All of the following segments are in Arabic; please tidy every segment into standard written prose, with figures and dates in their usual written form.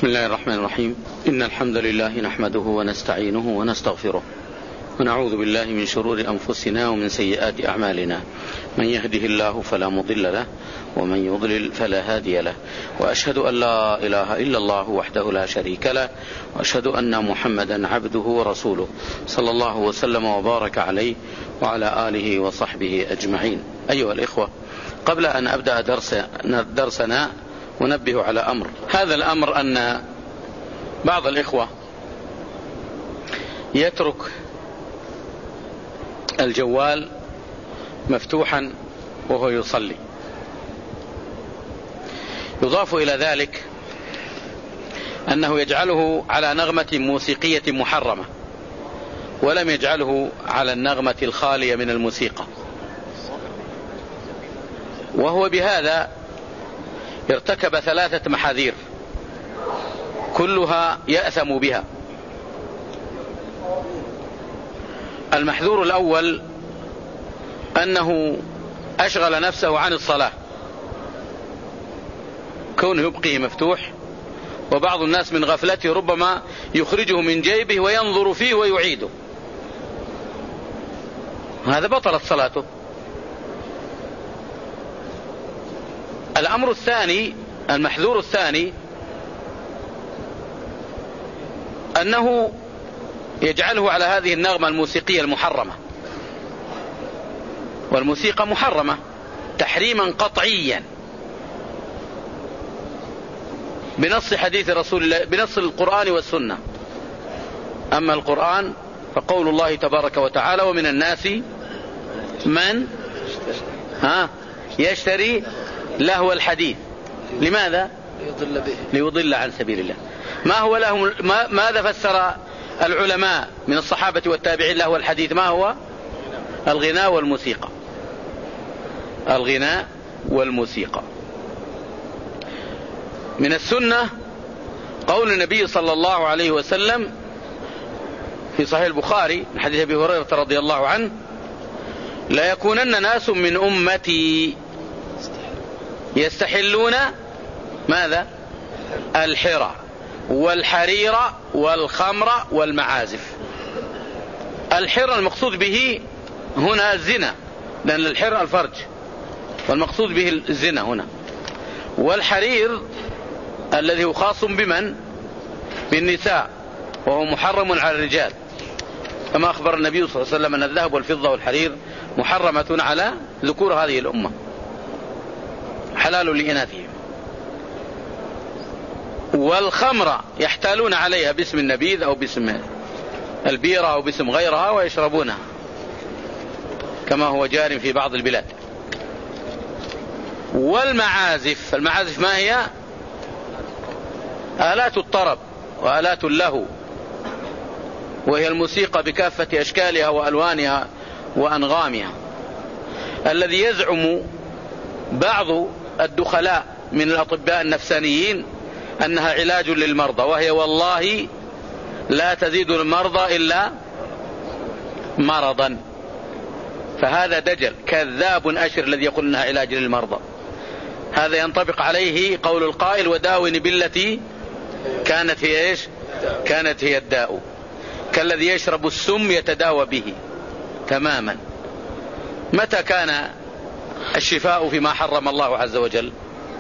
بسم الله الرحمن الرحيم. إن الحمد لله نحمده ونستعينه ونستغفره ونعوذ بالله من شرور أنفسنا ومن سيئات أعمالنا. من يهده الله فلا مضل له ومن يضلل فلا هادي له، وأشهد أن لا إله إلا الله وحده لا شريك له، وأشهد أن محمدا عبده ورسوله صلى الله وسلم وبارك عليه وعلى آله وصحبه أجمعين. أيها الإخوة، قبل أن أبدأ درسنا ونبه على أمر. هذا الأمر أن بعض الإخوة يترك الجوال مفتوحا وهو يصلي. يضاف إلى ذلك أنه يجعله على نغمة موسيقية محرمة، ولم يجعله على النغمة الخالية من الموسيقى، وهو بهذا ارتكب 3 محاذير كلها يأثم بها. المحذور الأول أنه أشغل نفسه عن الصلاة، كونه يبقيه مفتوح، وبعض الناس من غفلته ربما يخرجه من جيبه وينظر فيه ويعيده، هذا بطلت صلاته. الأمر الثاني، المحذور الثاني، أنه يجعله على هذه النغمة الموسيقية المحرمة، والموسيقى محرمة تحريما قطعيا بنص حديث رسول الله، بنص القرآن والسنة. أما القرآن فقول الله تبارك وتعالى: ومن الناس من يشتري لهو الحديث. لماذا؟ ليضل عن سبيل الله. ما هو لهم؟ ماذا فسر العلماء من الصحابة والتابعين لهو الحديث؟ ما هو؟ الغناء والموسيقى. الغناء والموسيقى. من السنة قول النبي صلى الله عليه وسلم في صحيح البخاري من حديث أبي هريرة رضي الله عنه: لا يكونن ناس من أمتي يستحلون ماذا؟ الحرى والحرير والخمر والمعازف. الحرى المقصود به هنا الزنا، لأن الحرى الفرج، والمقصود به الزنا هنا. والحرير الذي هو خاص بمن؟ بالنساء، وهو محرم على الرجال، كما أخبر النبي صلى الله عليه وسلم أن الذهب والفضة والحرير محرمة على ذكور هذه الأمة، حلال لإناثهم. والخمر يحتالون عليها باسم النبيذ أو باسم البيرة أو باسم غيرها ويشربونها، كما هو جار في بعض البلاد. والمعازف، المعازف ما هي؟ آلات الطرب وآلات اللهو، وهي الموسيقى بكافة أشكالها وألوانها وأنغامها، الذي يزعم بعض الدخلاء من الأطباء النفسانيين أنها علاج للمرضى، وهي والله لا تزيد المرضى إلا مرضا. فهذا دجل كذاب أشر الذي يقول أنها علاج للمرضى. هذا ينطبق عليه قول القائل: وداوني بالتي كانت هي إيش؟ كانت هي الداء. كالذي يشرب السم يتداوى به تماما. متى كان الشفاء فيما حرم الله عز وجل؟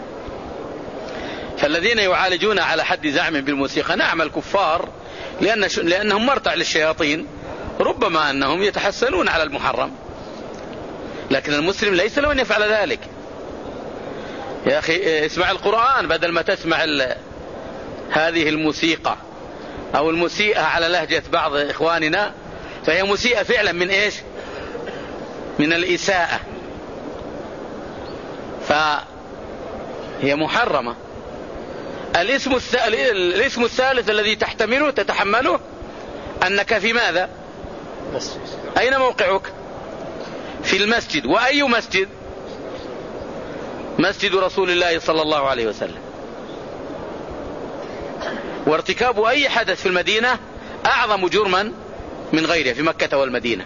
فالذين يعالجون على حد زعم بالموسيقى نعم الكفار، لأنهم مرتع للشياطين، ربما أنهم يتحسنون على المحرم، لكن المسلم ليس له أن يفعل ذلك. يا أخي اسمع القرآن بدل ما تسمع هذه الموسيقى أو المسيئة على لهجة بعض إخواننا، فهي مسيئة فعلا من إيش؟ من الإساءة، فهي محرمة. الاسم الثالث الذي تتحمله أنك في ماذا؟ أين موقعك؟ في المسجد. وأي مسجد؟ مسجد رسول الله صلى الله عليه وسلم. وارتكاب أي حدث في المدينة أعظم جرما من غيرها في مكة والمدينة.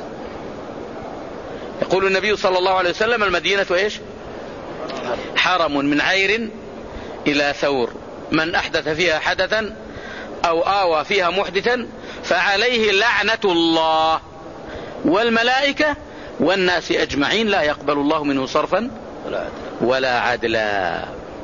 يقول النبي صلى الله عليه وسلم: المدينة إيش؟ حرم من عير إلى ثور من أحدث فيها حدثا أو آوى فيها محدثا فعليه لعنة الله والملائكة والناس أجمعين لا يقبل الله منه صرفا ولا عدلا.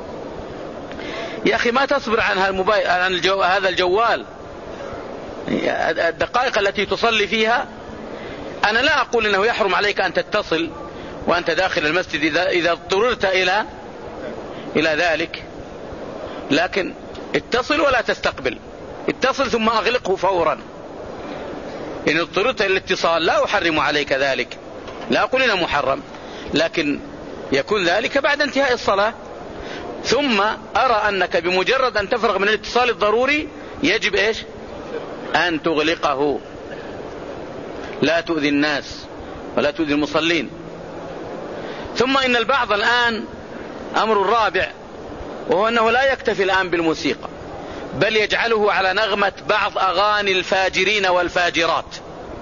يا أخي ما تصبر عن هذا الجوال الدقائق التي تصلي فيها. أنا لا أقول أنه يحرم عليك أن تتصل وأنت داخل المسجد إذا اضطررت إلى ذلك، لكن اتصل ولا تستقبل، اتصل ثم أغلقه فورا. إن اضطررت إلى الاتصال لا أحرم عليك ذلك، لا أقول إنه محرم، لكن يكون ذلك بعد انتهاء الصلاة. ثم أرى أنك بمجرد أن تفرغ من الاتصال الضروري يجب إيش؟ أن تغلقه، لا تؤذي الناس ولا تؤذي المصلين. ثم إن البعض الآن أمر الرابع، وهو أنه لا يكتفي الآن بالموسيقى، بل يجعله على نغمة بعض أغاني الفاجرين والفاجرات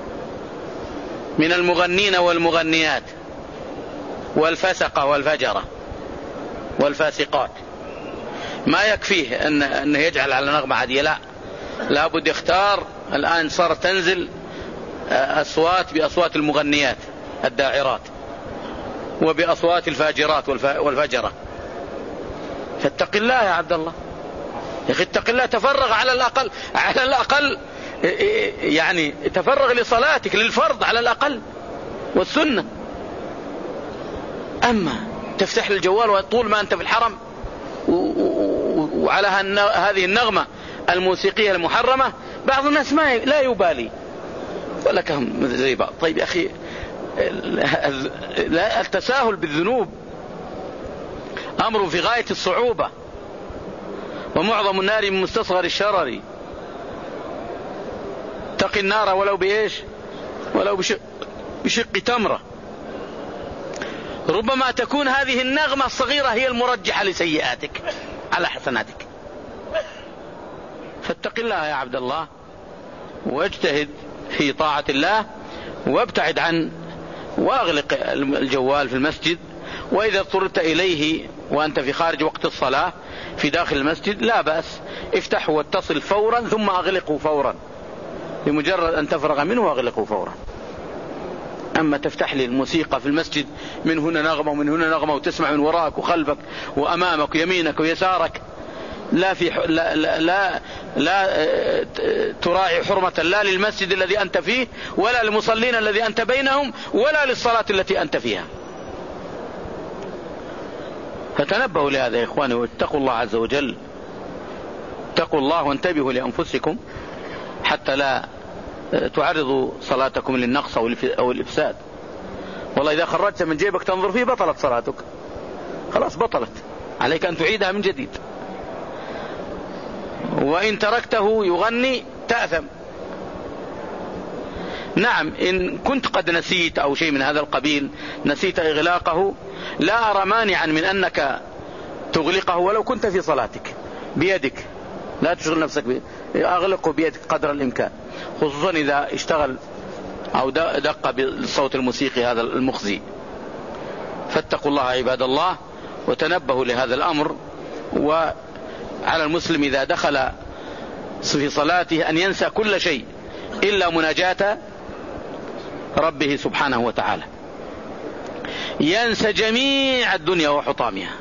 من المغنين والمغنيات والفسقة والفجرة والفاسقات. ما يكفيه أن يجعل على نغمة عادية، لا بد يختار. الآن صارت تنزل أصوات بأصوات المغنيات الداعرات وبأصوات الفاجرات والفجرة. فاتق الله يا عبد الله يا أخي، اتق الله، تفرغ على الأقل يعني تفرغ لصلاتك للفرض على الأقل والسنة. أما تفتح الجوال وطول ما أنت في الحرم وعلى هذه النغمة الموسيقية المحرمة، بعض الناس لا يبالي ولا كهم زي بعض. طيب يا أخي، التساهل بالذنوب أمر في غاية الصعوبة، ومعظم النار من مستصغر الشرر. اتق النار ولو بإيش؟ ولو بشق تمرة. ربما تكون هذه النغمة الصغيرة هي المرجحة لسيئاتك على حسناتك. فاتق الله يا عبد الله، واجتهد في طاعة الله، وابتعد عن واغلق الجوال في المسجد. وإذا اضطررت إليه وأنت في خارج وقت الصلاة في داخل المسجد لا بأس، افتحه واتصل فورا ثم أغلقه فورا، بمجرد أن تفرغ منه أغلقه فورا. أما تفتح لي الموسيقى في المسجد من هنا نغمة ومن هنا نغمة، وتسمع من وراك وخلفك وأمامك ويمينك ويسارك، لا تراعي حرمة لا للمسجد الذي أنت فيه ولا للمصلين الذي أنت بينهم ولا للصلاة التي أنت فيها. فتنبهوا لهذا يا إخواني، واتقوا الله عز وجل، اتقوا الله وانتبهوا لأنفسكم حتى لا تعرضوا صلاتكم للنقص أو الإفساد. والله إذا خرجت من جيبك تنظر فيه بطلت صلاتك، خلاص بطلت، عليك أن تعيدها من جديد. وإن تركته يغني تأثم. نعم، إن كنت قد نسيت أو شيء من هذا القبيل، نسيت إغلاقه، لا أرى مانعا من أنك تغلقه ولو كنت في صلاتك بيدك، لا تشغل نفسك أغلقه بيدك قدر الإمكان، خصوصا إذا اشتغل أو دق بالصوت الموسيقي هذا المخزي. فاتقوا الله عباد الله وتنبهوا لهذا الأمر. وعلى المسلم إذا دخل في صلاته أن ينسى كل شيء إلا مناجاة ربه سبحانه وتعالى، ينسى جميع الدنيا وحطامها،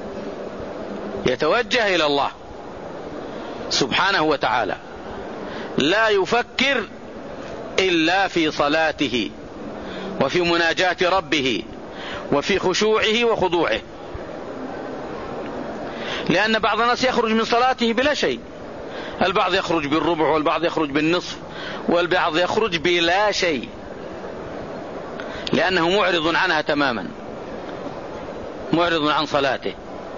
يتوجه إلى الله سبحانه وتعالى، لا يفكر إلا في صلاته وفي مناجاة ربه وفي خشوعه وخضوعه. لأن بعض الناس يخرج من صلاته بلا شيء، البعض يخرج بالربع والبعض يخرج بالنصف والبعض يخرج بلا شيء، لأنه معرض عنها تماما، معرض عن صلاته.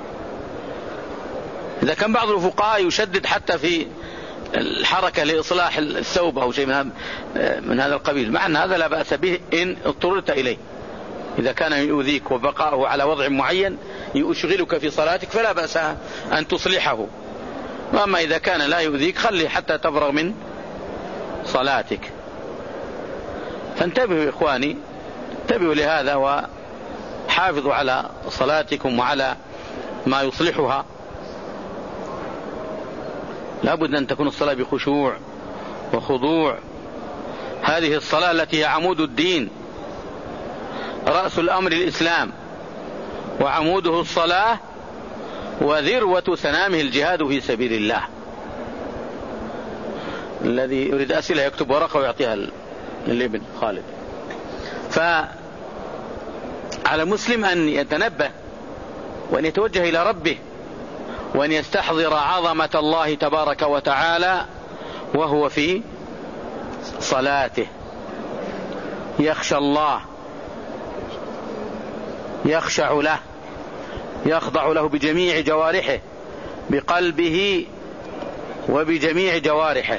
إذا كان بعض الفقهاء يشدد حتى في الحركة لإصلاح الثوب أو شيء من هذا القبيل، مع أن هذا لا بأس به إن اضطررت إليه. إذا كان يؤذيك وبقاؤه على وضع معين يشغلك في صلاتك فلا بأس أن تصلحه، وأما إذا كان لا يؤذيك خلي حتى تفرغ من صلاتك. فانتبهوا إخواني، انتبهوا لهذا وحافظوا على صلاتكم وعلى ما يصلحها. لابد أن تكون الصلاة بخشوع وخضوع. هذه الصلاة التي هي عمود الدين، رأس الأمر الإسلام، وعموده الصلاة، وذروة سنامه الجهاد في سبيل الله. الذي يريد أسئلة يكتب ورقة ويعطيها للابن خالد. فعلى مسلم أن يتنبه وأن يتوجه إلى ربه، وأن يستحضر عظمة الله تبارك وتعالى وهو في صلاته، يخشى الله، يخشع له، يخضع له بجميع جوارحه، بقلبه وبجميع جوارحه،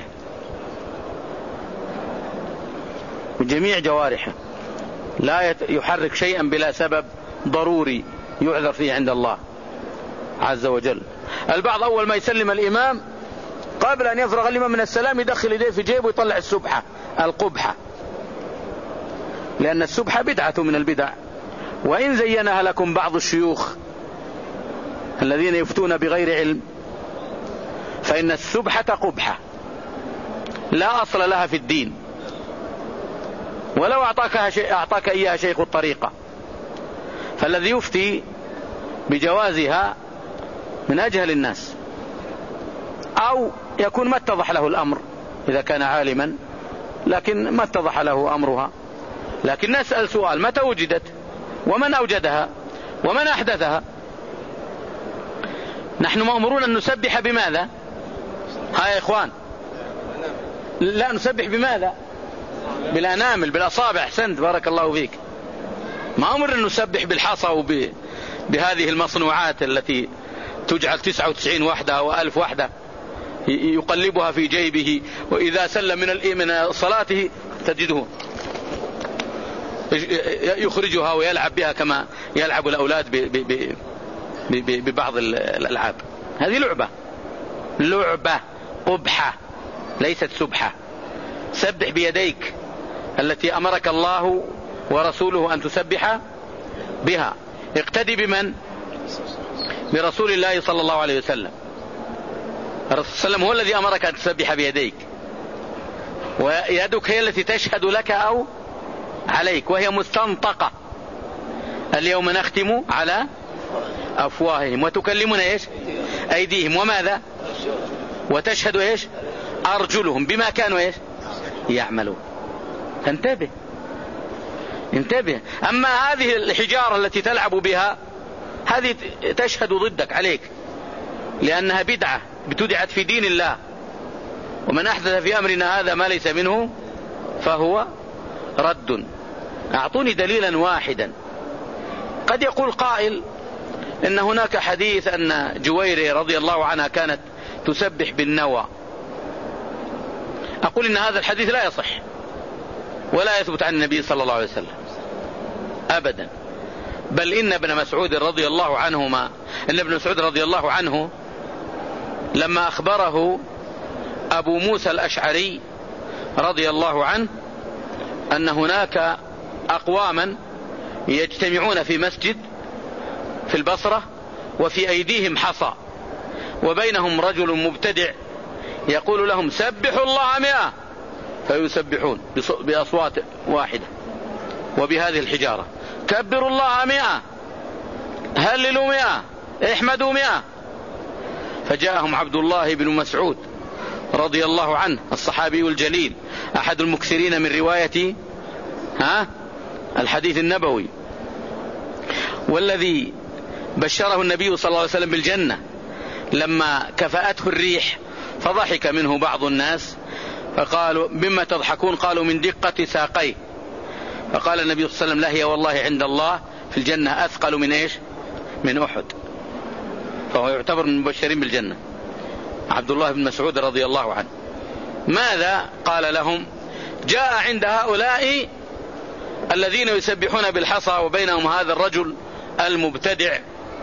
بجميع جوارحه، لا يحرك شيئا بلا سبب ضروري يعذر فيه عند الله عز وجل. البعض أول ما يسلم الإمام قبل أن يفرغ الإمام من السلام يدخل يديه في جيبه ويطلع السبحة القبحة، لأن السبحة بدعة من البدع، وإن زينها لكم بعض الشيوخ الذين يفتون بغير علم، فإن السبحة قبحة لا أصل لها في الدين، ولو أعطاك إياها شيخ الطريقة. فالذي يفتي بجوازها من أجهل الناس، أو يكون ما اتضح له الأمر إذا كان عالما، لكن ما اتضح له أمرها. لكن نسأل سؤال: متى وجدت؟ ومن أوجدها؟ ومن أحدثها؟ نحن مأمورون أن نسبح بماذا؟ ها يا إخوان، لا نسبح بماذا؟ بالأنامل، بالأصابع. أحسنت، بارك الله فيك. ما أمر أن نسبح بالحصى بهذه المصنوعات التي تجعل 99 وحدة أو 1000 وحدة يقلبها في جيبه، وإذا سلم من صلاته تجده يخرجها ويلعب بها كما يلعب الأولاد ببعض الألعاب. هذه لعبة قبحة، ليست سبحة. سبح بيديك التي أمرك الله ورسوله أن تسبح بها. اقتدي بمن؟ برسول الله صلى الله عليه وسلم. الرسول صلى الله عليه وسلم هو الذي أمرك أن تسبح بيديك، ويدك هي التي تشهد لك أو عليك، وهي مستنطقة. اليوم نختم على أفواههم وتكلمنا إيش؟ أيديهم، وماذا؟ وتشهد إيش؟ أرجلهم بما كانوا إيش؟ يعملون. انتبه. أما هذه الحجارة التي تلعب بها هذه تشهد ضدك عليك، لأنها بدعة ابتدعت في دين الله، ومن أحدث في أمرنا هذا ما ليس منه فهو رد. أعطوني دليلا واحدا. قد يقول قائل إن هناك حديث أن جويرية رضي الله عنها كانت تسبح بالنوى. أقول إن هذا الحديث لا يصح ولا يثبت عن النبي صلى الله عليه وسلم أبدا. بل إن ابن مسعود رضي الله عنه لما أخبره أبو موسى الأشعري رضي الله عنه أن هناك أقواما يجتمعون في مسجد في البصرة وفي أيديهم حصى، وبينهم رجل مبتدع يقول لهم سبحوا الله 100، فيسبحون بأصوات واحدة وبهذه الحجارة. كبروا الله 100، هللوا 100، احمدوا 100. فجاءهم عبد الله بن مسعود رضي الله عنه الصحابي الجليل، أحد المكثرين من رواية الحديث النبوي، والذي بشره النبي صلى الله عليه وسلم بالجنة لما كفأته الريح فضحك منه بعض الناس، فقالوا مما تضحكون؟ قالوا من دقة ساقيه. فقال النبي صلى الله عليه وسلم لا هي والله عند الله في الجنة أثقل من إيش؟ من أحد. فهو يعتبر من المبشرين بالجنة عبد الله بن مسعود رضي الله عنه. ماذا قال لهم؟ جاء عند هؤلاء الذين يسبحون بالحصى وبينهم هذا الرجل المبتدع،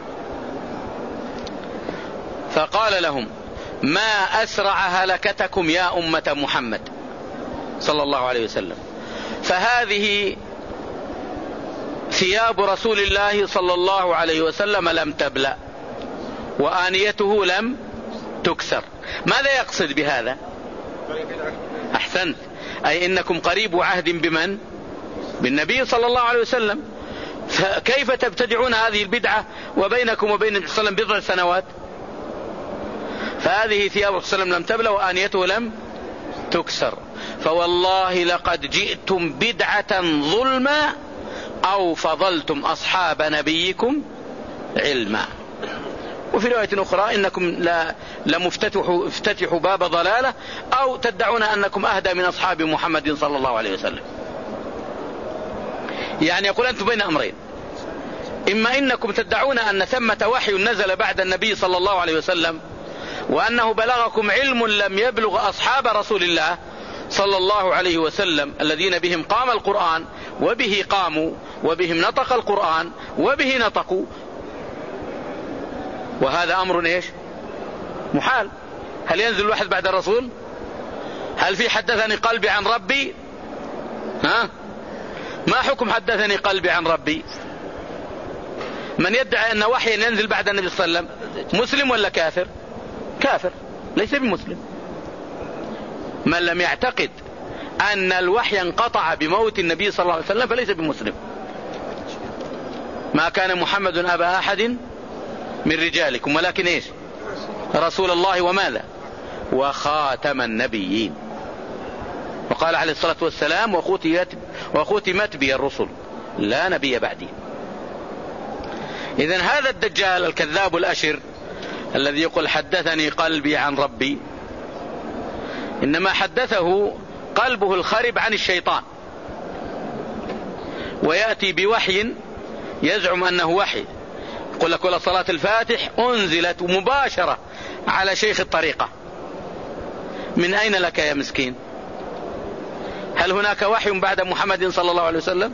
فقال لهم ما أسرع هلكتكم يا أمة محمد صلى الله عليه وسلم، فهذه ثياب رسول الله صلى الله عليه وسلم لم تبلأ، وآنيته لم تكسر. ماذا يقصد بهذا؟ أحسنت، أي إنكم قريب عهد بمن؟ بالنبي صلى الله عليه وسلم. فكيف تبتدعون هذه البدعة وبينكم وبين النبي صلى الله عليه وسلم بضع سنوات؟ فهذه ثياب الرسول صلى الله عليه وسلم لم تبلى وآنيته لم تكسر. فوالله لقد جئتم بدعة ظلما أو فضلتم أصحاب نبيكم علما. وفي رواية أخرى إنكم لمفتتحوا باب ضلالة أو تدعون أنكم أهدى من أصحاب محمد صلى الله عليه وسلم. يعني يقول أنتم بين أمرين: إما إنكم تدعون أن ثمة وحي نزل بعد النبي صلى الله عليه وسلم وأنه بلغكم علم لم يبلغ أصحاب رسول الله صلى الله عليه وسلم الذين بهم قام القرآن وبه قاموا وبهم نطق القرآن وبه نطقوا. وهذا أمر إيش؟ محال. هل ينزل الوحي بعد الرسول؟ هل في حدثني قلبي عن ربي؟ ما حكم حدثني قلبي عن ربي؟ من يدعي أن وحي ينزل بعد النبي صلى الله عليه وسلم مسلم ولا كافر؟ كافر، ليس بمسلم. من لم يعتقد أن الوحي انقطع بموت النبي صلى الله عليه وسلم فليس بمسلم. ما كان محمد أبا أحد من رجالكم ولكن إيش؟ رسول الله وماذا؟ وخاتم النبيين. وقال عليه الصلاة والسلام: وختمت بي الرسل لا نبي بعدي. إذن هذا الدجال الكذاب الأشر الذي يقول حدثني قلبي عن ربي، إنما حدثه قلبه الخرب عن الشيطان، ويأتي بوحي يزعم أنه وحي. يقول لك: ولا صلاة الفاتح أنزلت مباشرة على شيخ الطريقة. من أين لك يا مسكين؟ هل هناك وحي بعد محمد صلى الله عليه وسلم؟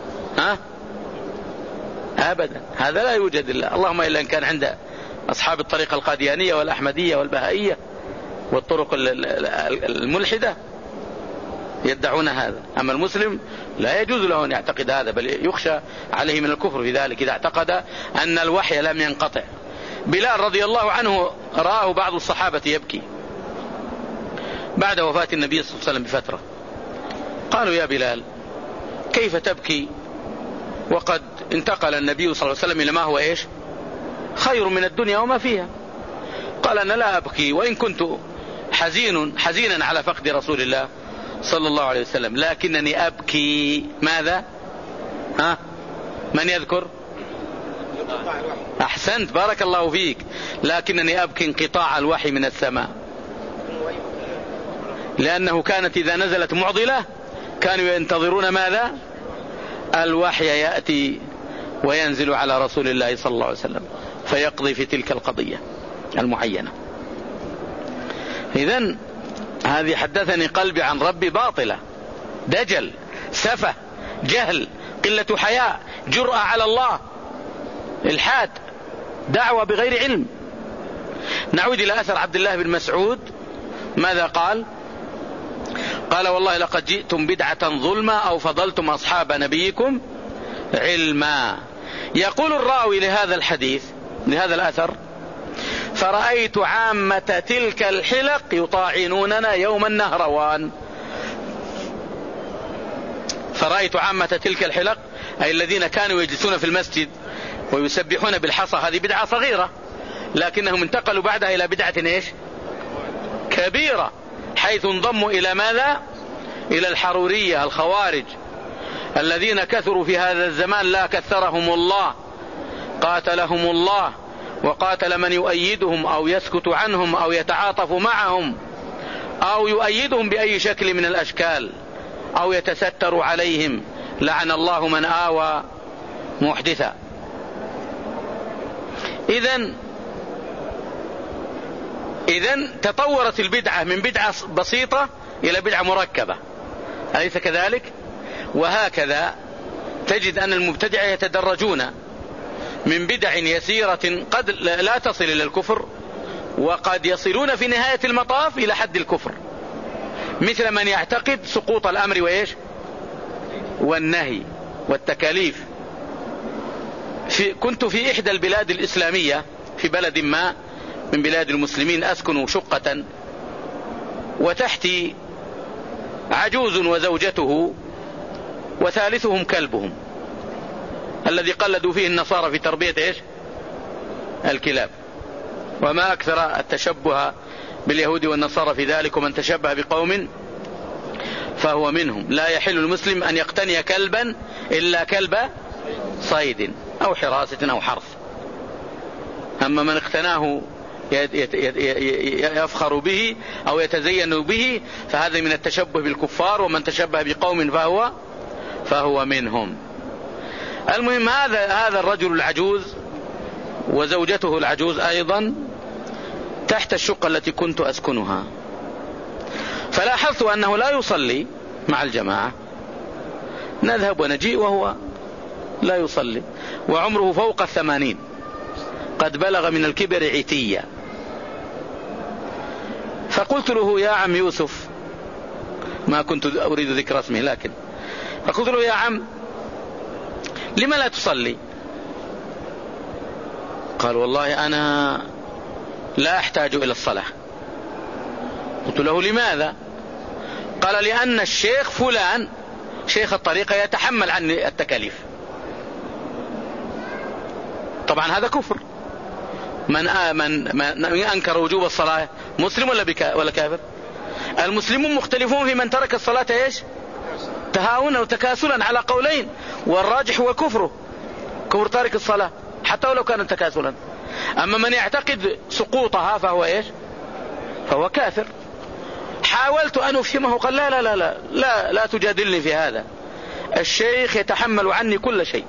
أبدا، هذا لا يوجد إلا اللهم إلا إن كان عند أصحاب الطريقة القاديانية والأحمدية والبهائية والطرق الملحدة يدعون هذا. أما المسلم لا يجوز له أن يعتقد هذا، بل يخشى عليه من الكفر في ذلك إذا اعتقد أن الوحي لم ينقطع. بلال رضي الله عنه رآه بعض الصحابة يبكي بعد وفاة النبي صلى الله عليه وسلم بفترة. قالوا: يا بلال كيف تبكي وقد انتقل النبي صلى الله عليه وسلم إلى ما هو إيش؟ خير من الدنيا وما فيها. قال: أنا لا أبكي وإن كنت حزينا على فقد رسول الله صلى الله عليه وسلم، لكنني أبكي ماذا؟ من يذكر؟ أحسنت، بارك الله فيك. لكنني أبكي انقطاع الوحي من السماء، لأنه كانت إذا نزلت معضلة كانوا ينتظرون ماذا؟ الوحي يأتي وينزل على رسول الله صلى الله عليه وسلم فيقضي في تلك القضية المعينة. إذن هذه حدثني قلبي عن ربي باطلة، دجل، سفة، جهل، قلة حياء، جرأة على الله، الحاد، دعوة بغير علم. نعود إلى أثر عبد الله بن مسعود. ماذا قال؟ قال: والله لقد جئتم بدعة ظلما أو فضلتم أصحاب نبيكم علما. يقول الراوي لهذا الحديث لهذا الأثر: فرأيت عامة تلك الحلق يطاعنوننا يوم النهروان. فرأيت عامة تلك الحلق أي الذين كانوا يجلسون في المسجد ويسبحون بالحصى. هذه بدعة صغيرة، لكنهم انتقلوا بعدها إلى بدعة إيش؟ كبيرة، حيث انضموا إلى ماذا؟ إلى الحرورية، الخوارج الذين كثروا في هذا الزمان، لا كثرهم الله، قاتلهم الله وقاتل من يؤيدهم أو يسكت عنهم أو يتعاطف معهم أو يؤيدهم بأي شكل من الأشكال أو يتستر عليهم. لعن الله من آوى محدثا. إذن تطورت البدعة من بدعة بسيطة إلى بدعة مركبة، أليس كذلك؟ وهكذا تجد أن المبتدعة يتدرجون من بدع يسيرة قد لا تصل إلى الكفر، وقد يصلون في نهاية المطاف إلى حد الكفر، مثل من يعتقد سقوط الأمر وإيش؟ والنهي والتكاليف. كنت في إحدى البلاد الإسلامية في بلد ما، من بلاد المسلمين أسكن شقة وتحتي عجوز وزوجته وثالثهم كلبهم الذي قلدوا فيه النصارى في تربية إيش؟ الكلاب. وما أكثر التشبه باليهود والنصارى في ذلك، ومن تشبه بقوم فهو منهم. لا يحل المسلم أن يقتني كلبا إلا كلب صيد أو حراسة أو حرث. أما من اقتناه يفخر به أو يتزين به فهذا من التشبه بالكفار، ومن تشبه بقوم فهو منهم. المهم هذا الرجل العجوز وزوجته العجوز أيضا تحت الشقة التي كنت أسكنها، فلاحظت أنه لا يصلي مع الجماعة، نذهب ونجيء وهو لا يصلي، وعمره فوق 80، قد بلغ من الكبر عتيا. فقلت له يا عم يوسف، ما كنت أريد ذكر اسمه، لكن فقلت له يا عم لما لا تصلي؟ قال والله أنا لا أحتاج إلى الصلاة. قلت له لماذا؟ قال لأن الشيخ فلان شيخ الطريقة يتحمل عني التكاليف. طبعا هذا كفر. من أنكر وجوب الصلاة مسلم ولا كافر؟ المسلمون مختلفون في من ترك الصلاة ايش؟ تهاونا وتكاسلا على قولين، والراجح هو كفر تارك الصلاة حتى ولو كان تكاسلا. أما من يعتقد سقوطها فهو ايش؟ فهو كافر. حاولت أن أفهمه، قال لا لا لا لا لا, لا تجادلني في هذا، الشيخ يتحمل عني كل شيء.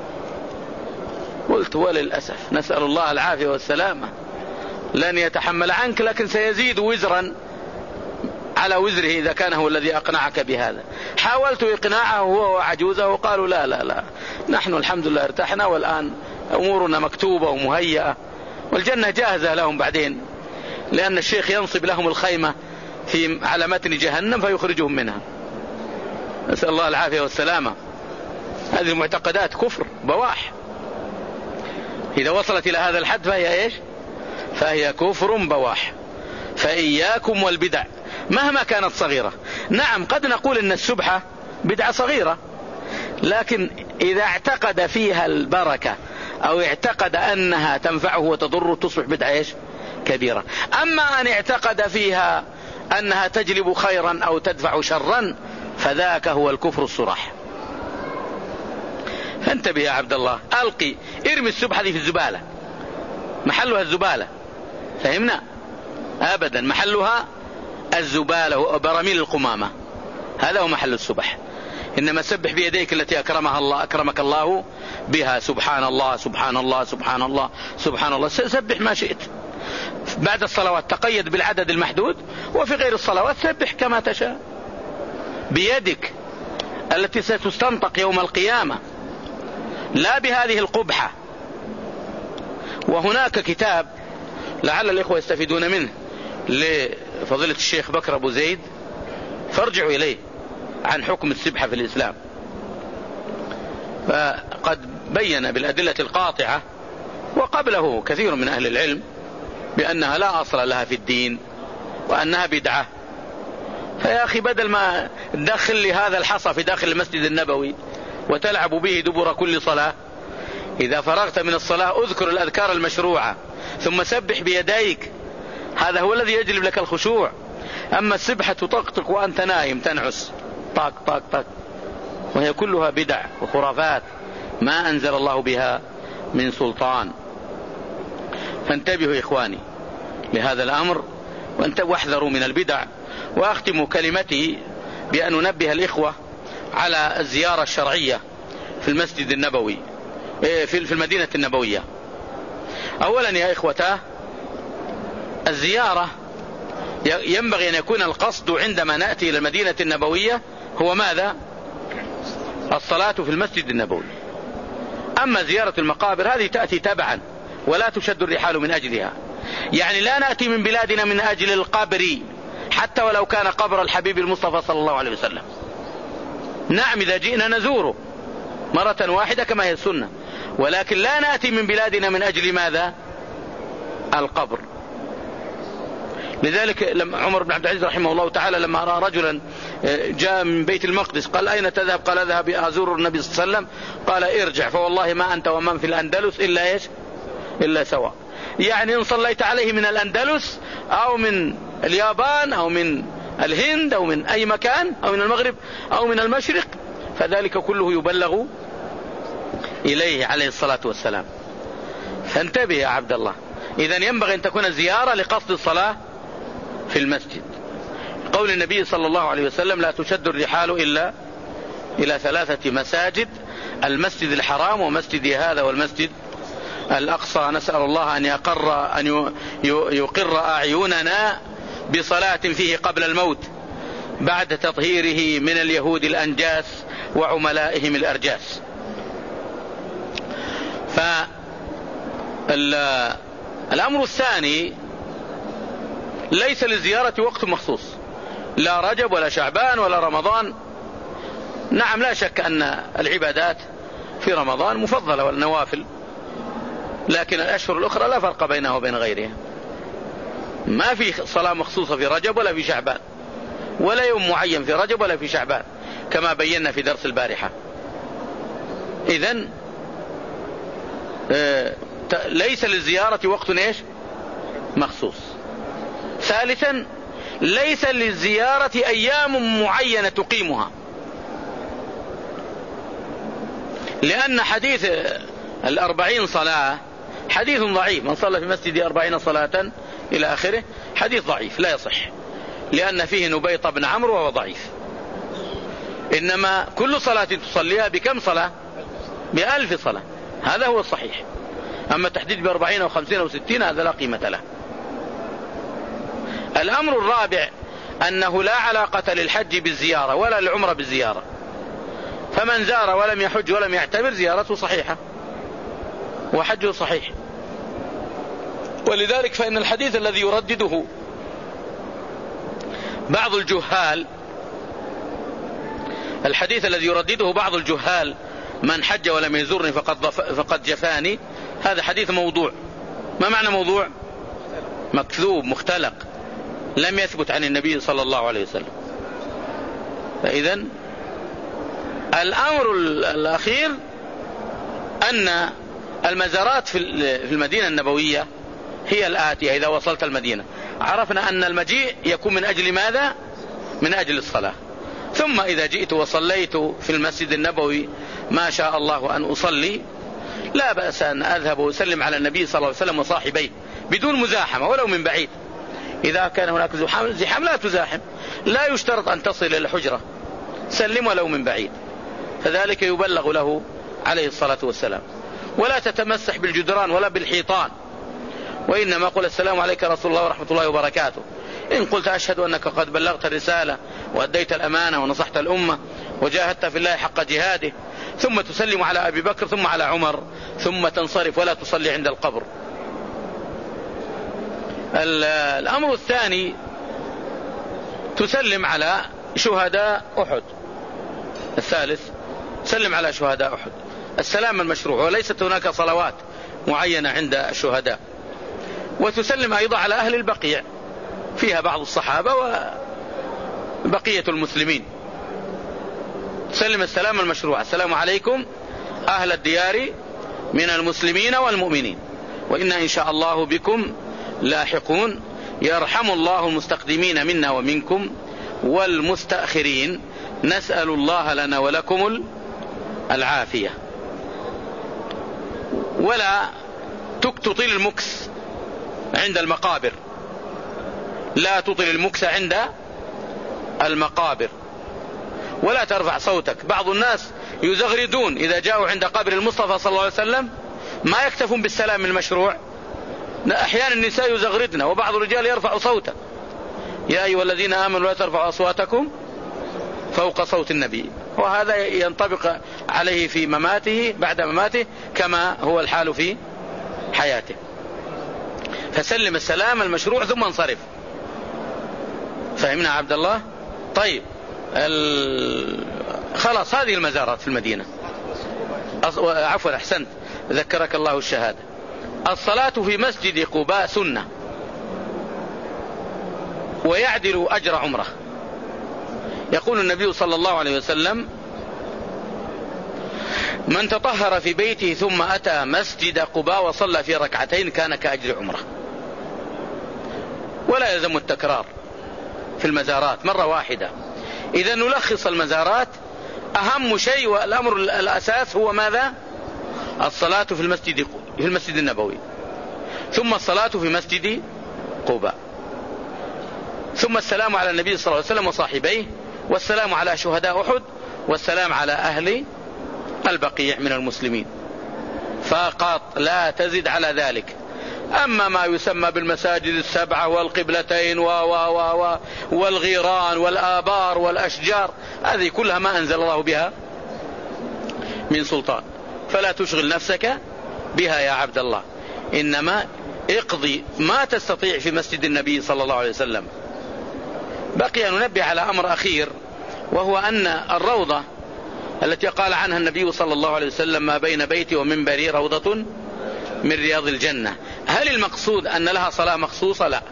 قلت وللأسف نسأل الله العافية والسلامة، لن يتحمل عنك لكن سيزيد وزرا على وزره إذا كان هو الذي أقنعك بهذا. حاولت إقناعه هو وعجوزه وقالوا لا لا لا، نحن الحمد لله ارتحنا والآن أمورنا مكتوبة ومهيئة والجنة جاهزة لهم بعدين، لأن الشيخ ينصب لهم الخيمة على متن جهنم فيخرجهم منها. نسأل الله العافية والسلامة. هذه المعتقدات كفر بواح، إذا وصلت إلى هذا الحد فهي إيش؟ فهي كفر بواح. فإياكم والبدع مهما كانت صغيرة. نعم قد نقول إن السبحة بدعة صغيرة، لكن إذا اعتقد فيها البركة أو اعتقد أنها تنفعه وتضره تصبح بدعة إيش؟ كبيرة. أما أن اعتقد فيها أنها تجلب خيرا أو تدفع شرا فذاك هو الكفر الصراح. فانتبه يا عبد الله، ارمي السبحة دي في الزبالة، محلها الزبالة، فهمنا؟ أبدا محلها الزبالة وبراميل القمامة، هذا هو محل السبح. إنما سبح بيديك التي أكرمك الله بها، سبحان الله سبحان الله سبحان الله سبحان الله، سبح ما شئت. بعد الصلوات تقيد بالعدد المحدود، وفي غير الصلوات سبح كما تشاء بيدك التي ستستنطق يوم القيامة، لا بهذه القبحة. وهناك كتاب لعل الإخوة يستفيدون منه لفضيلة الشيخ بكر أبو زيد، فارجعوا إليه، عن حكم السبحة في الإسلام، فقد بين بالأدلة القاطعة وقبله كثير من أهل العلم بأنها لا أصل لها في الدين وأنها بدعة. فيا أخي بدل ما تدخل لي هذا الحصى في داخل المسجد النبوي وتلعب به دبر كل صلاة، إذا فرغت من الصلاة اذكر الأذكار المشروعة ثم سبح بيديك، هذا هو الذي يجلب لك الخشوع. أما السبحة تطقطق وأنت نايم تنعس طاق طاق طاق، وهي كلها بدع وخرافات ما أنزل الله بها من سلطان. فانتبهوا إخواني لهذا الأمر واحذروا من البدع. وأختم كلمتي بأن ننبه الإخوة على الزيارة الشرعية في المسجد النبوي في المدينة النبوية. أولا يا إخوتاه، الزيارة ينبغي أن يكون القصد عندما نأتي إلى المدينة النبوية هو ماذا؟ الصلاة في المسجد النبوي. أما زيارة المقابر هذه تأتي تبعا ولا تشد الرحال من أجلها، يعني لا نأتي من بلادنا من أجل القبر حتى ولو كان قبر الحبيب المصطفى صلى الله عليه وسلم. نعم إذا جئنا نزوره مرة واحدة كما هي السنة، ولكن لا نأتي من بلادنا من أجل ماذا؟ القبر. لذلك لما عمر بن عبد العزيز رحمه الله تعالى لما رأى رجلا جاء من بيت المقدس قال أين تذهب؟ قال أذهب أزور النبي صلى الله عليه وسلم. قال ارجع فوالله ما أنت ومن في الأندلس إلا إيش؟ إلا سواء. يعني إن صليت عليه من الأندلس أو من اليابان أو من الهند أو من أي مكان أو من المغرب أو من المشرق فذلك كله يبلغ إليه عليه الصلاة والسلام. فانتبه يا عبد الله. إذن ينبغي أن تكون الزيارة لقصد الصلاة في المسجد. قول النبي صلى الله عليه وسلم لا تشد الرحال إلا إلى 3 مساجد: المسجد الحرام ومسجد هذا والمسجد الأقصى. نسأل الله أن يقر أعيننا بصلاة فيه قبل الموت بعد تطهيره من اليهود الأنجاس وعملائهم الأرجاس. فالأمر الثاني ليس للزيارة وقت مخصوص، لا رجب ولا شعبان ولا رمضان. نعم لا شك أن العبادات في رمضان مفضلة والنوافل، لكن الأشهر الأخرى لا فرق بينها وبين غيرها. ما في صلاة مخصوصة في رجب ولا في شعبان، ولا يوم معين في رجب ولا في شعبان كما بينا في درس البارحة. إذن ليس للزيارة وقت إيش؟ مخصوص. ثالثا ليس للزيارة أيام معينة تقيمها، لأن حديث 40 صلاة حديث ضعيف. من صلى في مسجد 40 صلاة إلى آخره حديث ضعيف لا يصح، لأن فيه نبيط بن عمرو وهو ضعيف. إنما كل صلاة تصليها بكم صلاة؟ ب1000 صلاة، هذا هو الصحيح. أما التحديد ب40 أو 50 أو 60 هذا لا قيمة له. الأمر الرابع أنه لا علاقة للحج بالزيارة ولا للعمرة بالزيارة، فمن زار ولم يحج ولم يعتمر زيارته صحيحة وحجه صحيح. ولذلك فإن الحديث الذي يردده بعض الجهال من حج ولم يزورني فقد جفاني، هذا حديث موضوع. ما معنى موضوع؟ مكذوب مختلق، لم يثبت عن النبي صلى الله عليه وسلم. فإذن الأمر الأخير أن المزارات في المدينة النبوية هي الآتية. إذا وصلت المدينة عرفنا أن المجيء يكون من أجل ماذا؟ من أجل الصلاة. ثم إذا جئت وصليت في المسجد النبوي ما شاء الله أن أصلي، لا بأس أن أذهب وأسلم على النبي صلى الله عليه وسلم وصاحبيه بدون مزاحمة ولو من بعيد. إذا كان هناك زحام لا تزاحم، لا يشترط أن تصل إلى الحجرة، سلم ولو من بعيد، فذلك يبلغ له عليه الصلاة والسلام. ولا تتمسح بالجدران ولا بالحيطان، وإنما قل السلام عليك رسول الله ورحمة الله وبركاته. إن قلت أشهد أنك قد بلغت الرسالة وأديت الأمانة ونصحت الأمة وجاهدت في الله حق جهاده، ثم تسلم على أبي بكر ثم على عمر ثم تنصرف ولا تصلي عند القبر. الأمر الثاني تسلم على شهداء أحد. الثالث تسلم على شهداء أحد، السلام المشروع، وليست هناك صلوات معينة عند الشهداء. وتسلم أيضا على أهل البقيع، فيها بعض الصحابة وبقية المسلمين. تسلم السلام المشروع: السلام عليكم أهل الديار من المسلمين والمؤمنين وإنا إن شاء الله بكم لاحقون، يرحم الله المستقدمين منا ومنكم والمستأخرين، نسأل الله لنا ولكم العافية. ولا تطيل المكس عند المقابر، لا تطيل المكس عند المقابر، ولا ترفع صوتك. بعض الناس يزغردون إذا جاءوا عند قبر المصطفى صلى الله عليه وسلم، ما يكتفون بالسلام المشروع، أحيانا النساء يزغردن وبعض الرجال يرفع صوته: يا أيها الذين آمنوا لا ترفعوا أصواتكم فوق صوت النبي. وهذا ينطبق عليه في مماته بعد مماته كما هو الحال في حياته. فسلم السلام المشروع ثم انصرف. فهمنا عبد الله؟ طيب خلاص هذه المزارات في المدينة. عفوا أحسنت، ذكرك الله الشهادة. الصلاة في مسجد قباء سنة، ويعدل أجر عمره. يقول النبي صلى الله عليه وسلم: من تطهر في بيته ثم أتى مسجد قباء وصلى في ركعتين كان كأجر عمره. ولا يلزم التكرار في المزارات مرة واحدة. إذا نلخص المزارات: أهم شيء والأمر الأساس هو ماذا؟ الصلاة في المسجد النبوي، ثم الصلاة في مسجد قباء، ثم السلام على النبي صلى الله عليه وسلم وصاحبيه، والسلام على شهداء أحد، والسلام على أهل البقيع من المسلمين فقط، لا تزد على ذلك. أما ما يسمى بالمساجد السبعة والقبلتين والغيران والآبار والأشجار، هذه كلها ما أنزل الله بها من سلطان، فلا تشغل نفسك بها يا عبد الله، إنما اقضي ما تستطيع في مسجد النبي صلى الله عليه وسلم. بقي أن ننبه على أمر أخير، وهو أن الروضة التي قال عنها النبي صلى الله عليه وسلم: ما بين بيتي ومنبري روضة من رياض الجنة، هل المقصود أن لها صلاة مخصوصة؟ لا،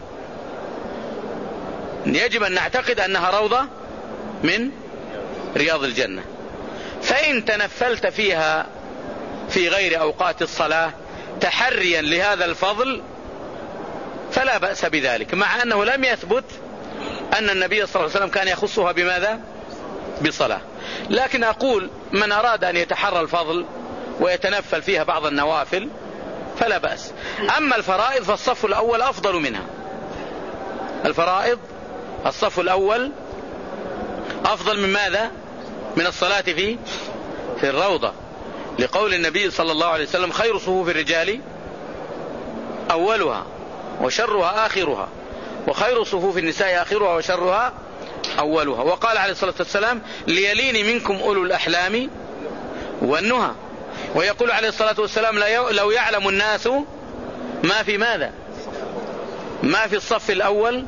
يجب أن نعتقد أنها روضة من رياض الجنة. فإن تنفلت فيها في غير أوقات الصلاة تحريا لهذا الفضل فلا بأس بذلك، مع أنه لم يثبت أن النبي صلى الله عليه وسلم كان يخصها بماذا؟ بصلاة. لكن أقول من أراد أن يتحرى الفضل ويتنفل فيها بعض النوافل فلا بأس. أما الفرائض فالصف الأول أفضل منها. الفرائض الصف الأول أفضل من ماذا؟ من الصلاة في الروضة، لقول النبي صلى الله عليه وسلم: خير صفوف الرجال أولها وشرها آخرها، وخير صفوف النساء آخرها وشرها أولها. وقال عليه الصلاة والسلام: ليلين منكم أولو الأحلام والنهى. ويقول عليه الصلاة والسلام: لو يعلم الناس ما في ماذا؟ ما في الصف الأول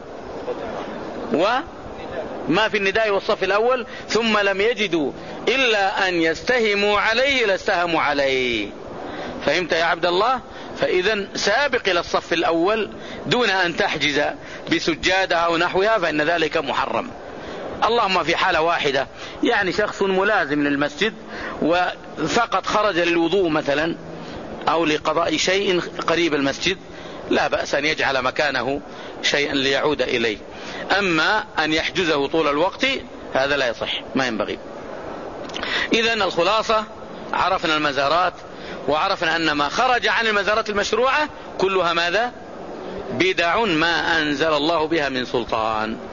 وما في النداء والصف الأول ثم لم يجدوا إلا أن يستهموا عليه لاستهموا عليه. فهمت يا عبد الله؟ فإذا سابق إلى الصف الأول دون أن تحجز بسجادة أو نحوها، فإن ذلك محرم. اللهم في حالة واحدة، يعني شخص ملازم للمسجد وفقط خرج للوضوء مثلا أو لقضاء شيء قريب المسجد، لا بأس أن يجعل مكانه شيئا ليعود إليه. أما أن يحجزه طول الوقت هذا لا يصح، ما ينبغي. إذن الخلاصة: عرفنا المزارات، وعرفنا أن ما خرج عن المزارات المشروعة كلها ماذا؟ بدع ما أنزل الله بها من سلطان.